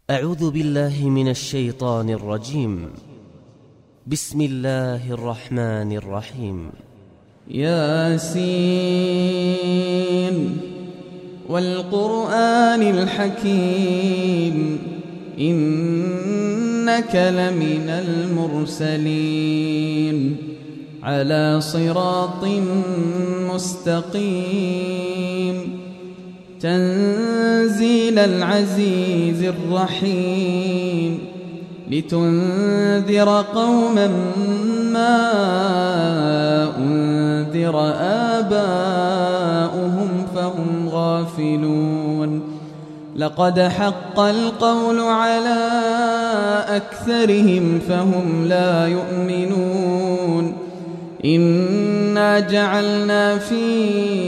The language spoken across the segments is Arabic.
أعوذ بالله من الشيطان الرجيم. بسم الله الرحمن الرحيم. ياسين والقرآن الحكيم إنك لمن المرسلين على صراط مستقيم تنزيل العزيز الرحيم لتنذر قوما ما أنذر آباؤهم فهم غافلون لقد حق القول على أكثرهم فهم لا يؤمنون إنا جعلنا في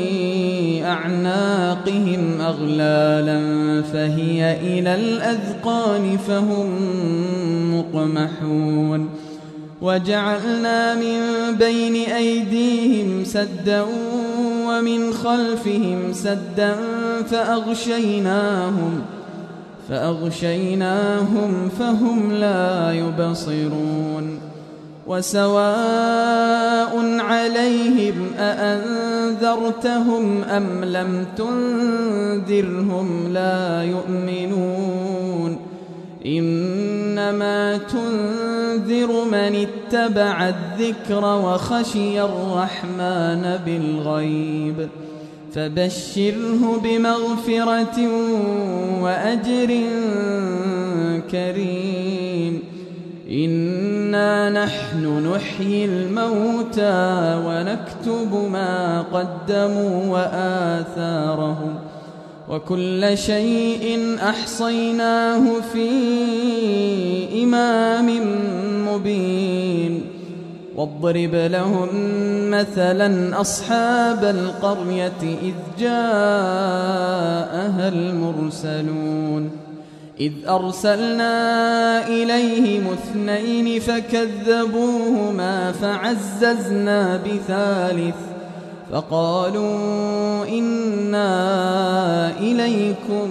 أعناقهم أغلالا فهي إلى الأذقان فهم مقمحون وجعلنا من بين أيديهم سدا ومن خلفهم سدا فأغشيناهم فهم لا يبصرون وسواء عليهم أأنذرتهم أم لم تنذرهم لا يؤمنون إنما تنذر من اتبع الذكر وخشي الرحمن بالغيب فبشره بمغفرة وأجر كريم إنا نحن نحيي الموتى ونكتب ما قدموا وآثارهم وكل شيء أحصيناه في إمام مبين واضرب لهم مثلا أصحاب القرية إذ جاءها المرسلون إذ أرسلنا إليهم 2 فكذبوهما فعززنا بثالث فقالوا إنا إليكم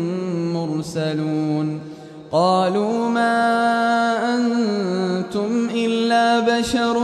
مرسلون قالوا ما أنتم إلا بشر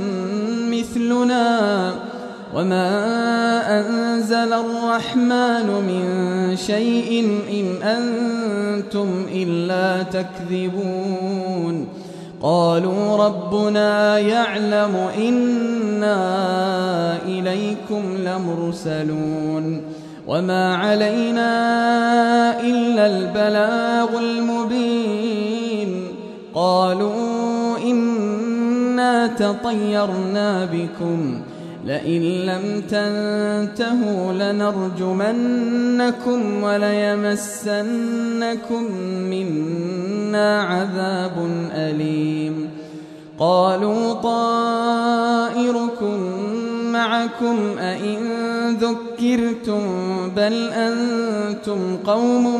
مثلنا وما أنزل الرحمن من شيء إن أنتم إلا تكذبون قالوا ربنا يعلم إنا إليكم لمرسلون وما علينا إلا البلاغ المبين قالوا إنا تطيرنا بكم لئن لم تنتهوا لنرجمنكم وليمسنكم منا عذاب أليم قالوا طائركم معكم أئن ذكرتم بل أنتم قوم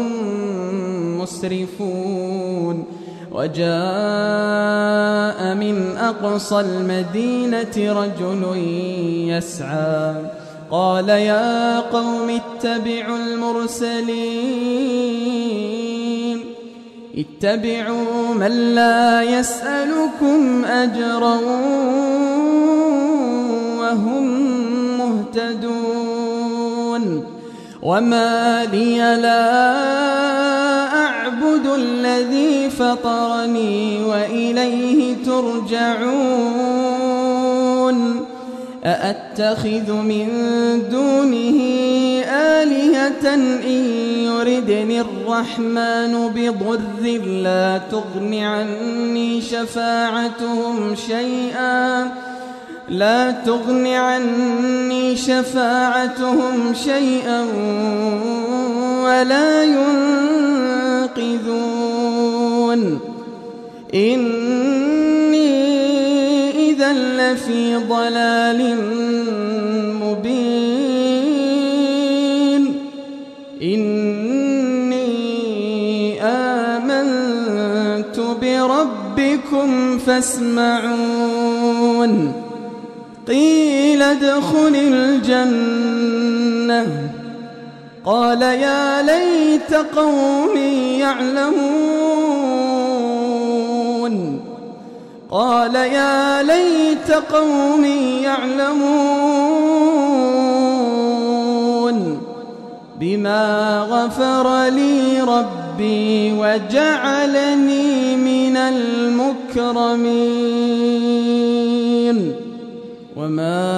مسرفون وجاء من أقصى المدينة رجل يسعى قال يا قوم اتبعوا المرسلين اتبعوا من لا يسألكم أجرا وهم مهتدون وما لي لا أعبد الذي فطرني وإليه ترجعون أأتخذ من دونه آلهة إن يردني الرحمن بضر لا تغن عني شفاعتهم شيئا ولا ينقذون إني إذا لفي ضلال مبين إني آمنت بربكم فاسمعون قيل ادخل الجنة قال يا ليت قومي يعلمون قال يا ليت قومي يعلمون بما غفر لي ربي وجعلني من المكرمين وما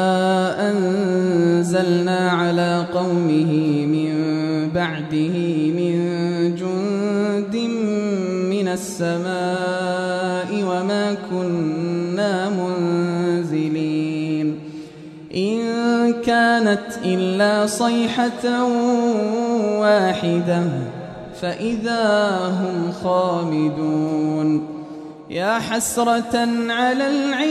أنزلنا على قومه من بعده من جند من السماء وما كنا منزلين إن كانت إلا صيحة واحدة فإذا هم خامدون يا حسرة على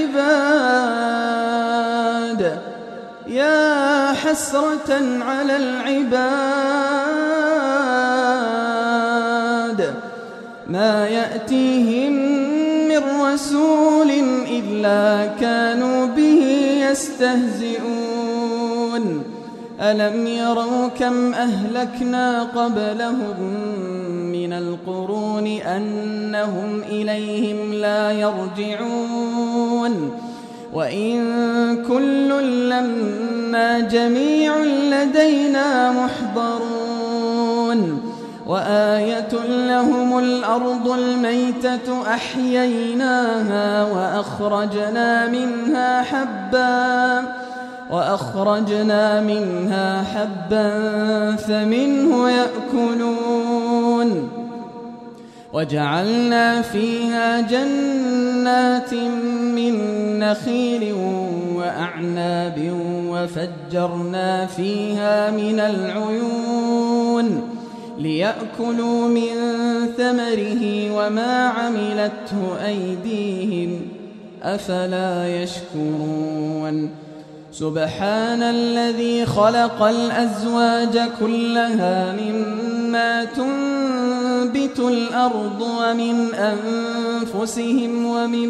العباد يا حسرة على العباد ما يأتيهم من رسول إلا كانوا به يستهزئون ألم يروا كم أهلكنا قبلهم من القرون أنهم إليهم لا يرجعون وإن كل لما جميع لدينا محضرون وآية لهم الأرض الميتة أحييناها وأخرجنا منها حبا فمنه يأكلون وجعلنا فيها جنات من نخيل وأعناب وفجرنا فيها من العيون ليأكلوا من ثمره وما عملته أيديهم أفلا يشكرون سبحان الذي خلق الأزواج كلها مما تنبت الأرض ومن أنفسهم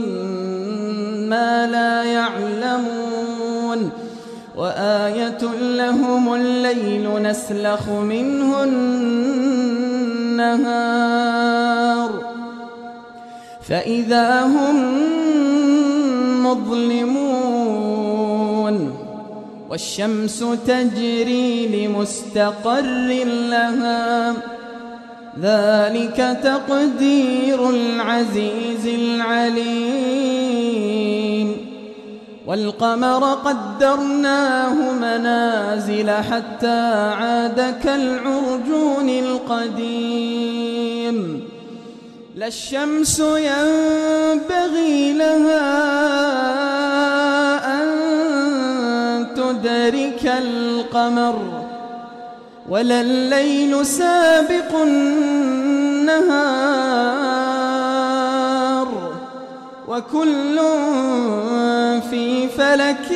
ومما لا يعلمون وآية لهم الليل نسلخ منه النهار فإذا هم مظلمون والشمس تجري لمستقر لها ذلك تقدير العزيز العليم والقمر قدرناه منازل حتى عاد كالعرجون القديم لا الشمس ينبغي لها أن تدرك القمر ولا الليل سابق النهار وكل في فلك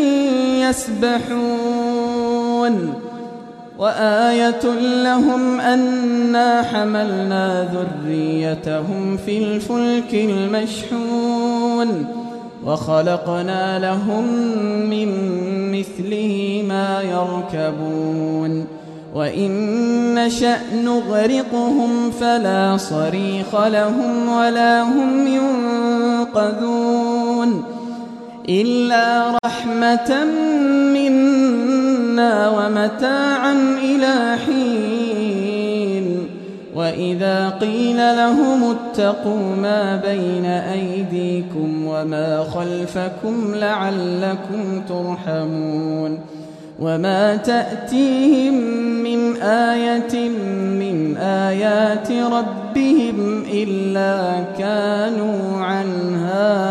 يسبحون وآية لهم أنا حملنا ذريتهم في الفلك المشحون وخلقنا لهم من مثله ما يركبون وإن نشأ نغرقهم فلا صريخ لهم ولا هم ينقذون إلا رحمة منا ومتاعا إلى حين وإذا قيل لهم اتقوا ما بين أيديكم وما خلفكم لعلكم ترحمون وما تأتيهم من آية من آيات ربهم إلا كانوا عنها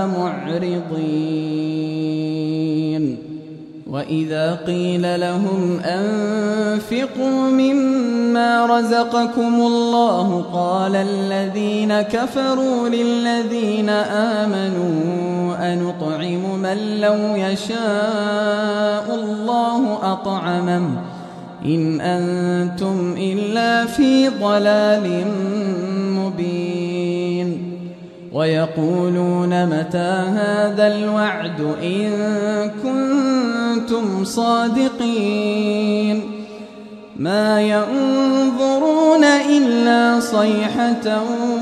معرضين وإذا قيل لهم أنفقوا مما رزقكم الله قال الذين كفروا للذين آمنوا أنطعم من لو يشاء الله أطعمه إن أنتم إلا في ضلال مبين ويقولون متى هذا الوعد إن كنتم صادقين ما ينظرون إلا صيحة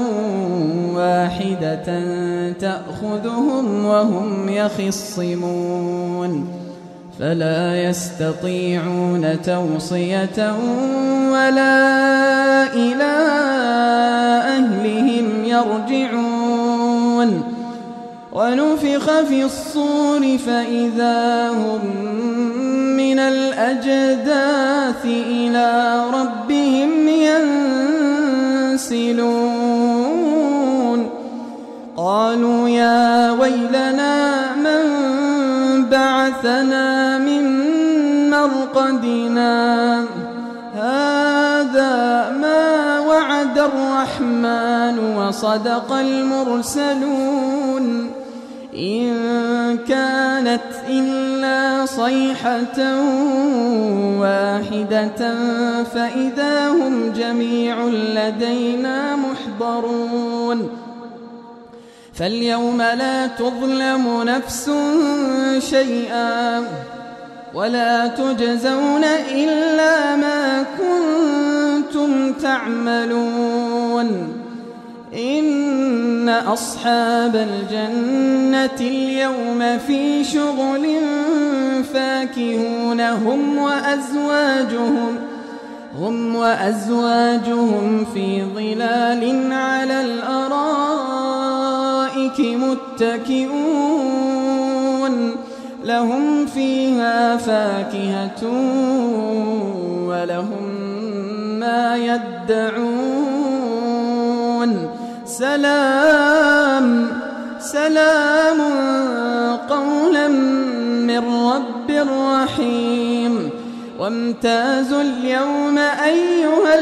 واحدة تأخذهم وهم يخصمون فلا يستطيعون توصية ولا إلى أهلهم يرجعون ونفخ في الصور فإذا هم من الأجداث إلى ربهم ينسلون قالوا يا ويلنا من بعثنا من مرقدنا هذا ما وعد الرحمن وصدق المرسلون إن كانت إلا صيحة واحدة فإذا هم جميع لدينا محضرون فاليوم لا تظلم نفس شيئا ولا تجزون إلا ما كنتم تعملون إن أصحاب الجنة اليوم في شغل فاكهون هم وأزواجهم في ظلال على الأرائك متكئون لهم فيها فاكهة ولهم ما يدعون سلام قولا من رب رحيم وامتازوا اليوم أيها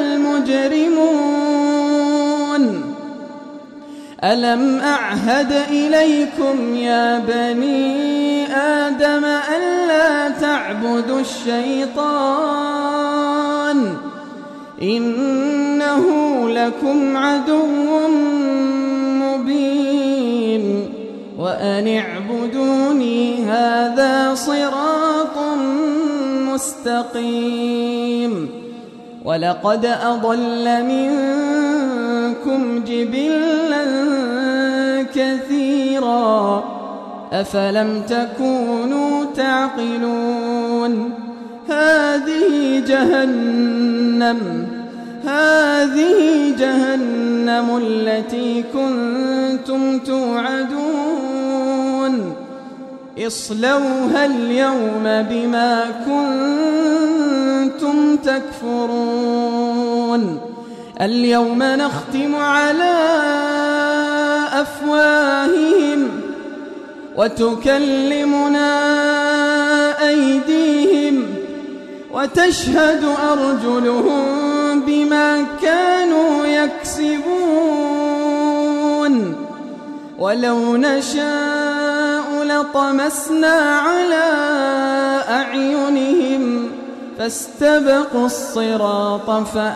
المجرمون ألم أعهد إليكم يا بني آدم ألا تعبدوا الشيطان إنه لكم عدو مبين وأن اعبدوني هذا صراط مستقيم ولقد أضل منكم جبلا كثيرا أفلم تكونوا تعقلون هذه جهنم التي كنتم توعدون اصلوها اليوم بما كنتم تكفرون اليوم نختم على أفواههم وتكلمنا أيديهم وتشهد أرجلهم بما كانوا يكسبون ولو نشاء لطمسنا على أعينهم فاستبقوا الصراط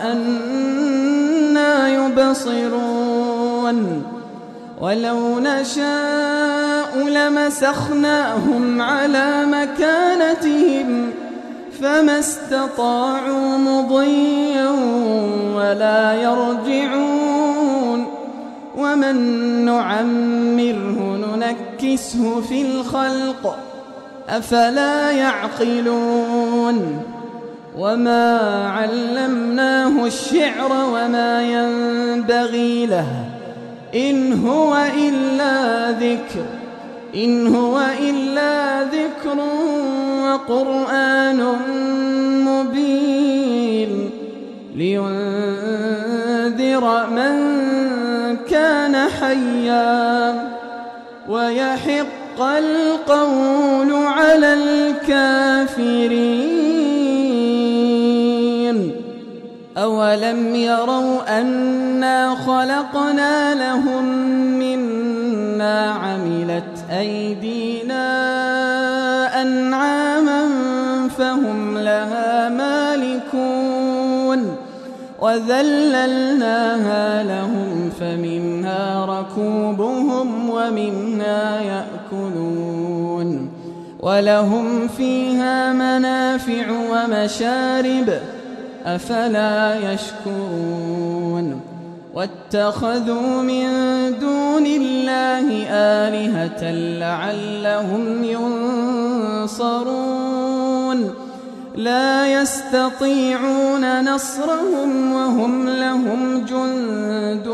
فأنى يبصرون ولو نشاء لمسخناهم على مكانتهم فما استطاعوا مضيا ولا يرجعون ومن نعمره ننكسه في الخلق أفلا يعقلون وما علمناه الشعر وما ينبغي له إن هو إلا ذكر وقرآن مبين لينذر من كان حيا ويحق القول على الكافرين أولم يروا أنا خلقنا لهم مما عملت أيدينا أنعاما فهم لها مالكون وذللناها لهم فمنها ركوبهم ومنها يأكلون ولهم فيها منافع ومشارب أفلا يشكرون واتخذوا من دون الله آلهة لعلهم ينصرون لا يستطيعون نصرهم وهم لهم جند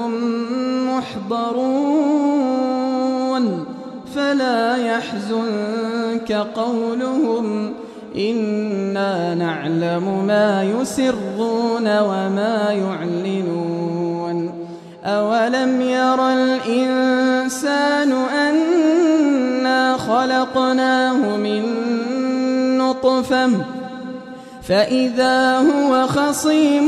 محضرون فلا يحزنك قولهم إنا نعلم ما يسرون وما يعلنون أولم ير الإنسان أنا خلقناه من نطفة فإذا هو خصيم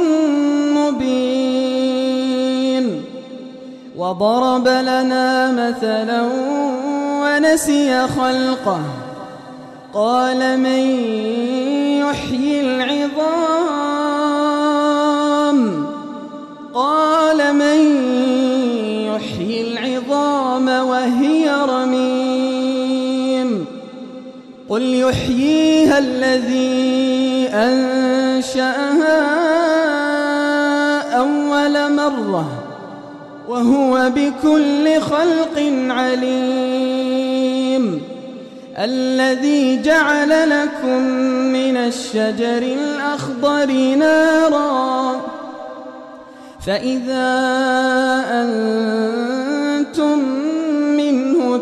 مبين وضرب لنا مثلا ونسي خلقه قال من يحيي العظام وهي رميم قل يحييها الذي أنشأها أول مرة وهو بكل خلق عليم الذي جعل لكم من الشجر الأخضر نارا فإذا أنتم منه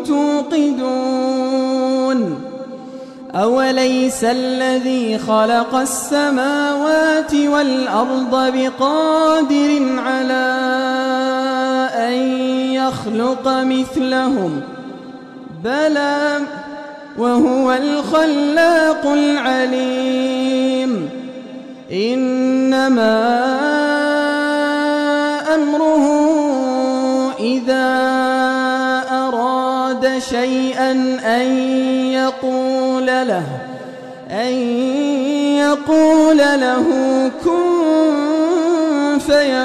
توقدون أوليس الذي خلق السماوات والأرض بقادر على أن يخلق مثلهم بلى وهو الخلاق العليم إنما أمره إذا أراد شيئا أن يقول له كن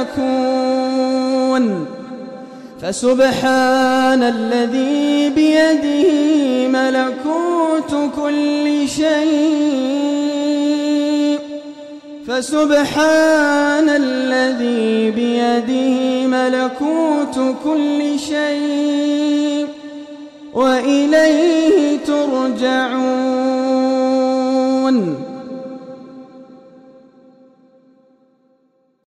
فيكون فسبحان الذي بيده ملكوت كل شيء وإليه ترجعون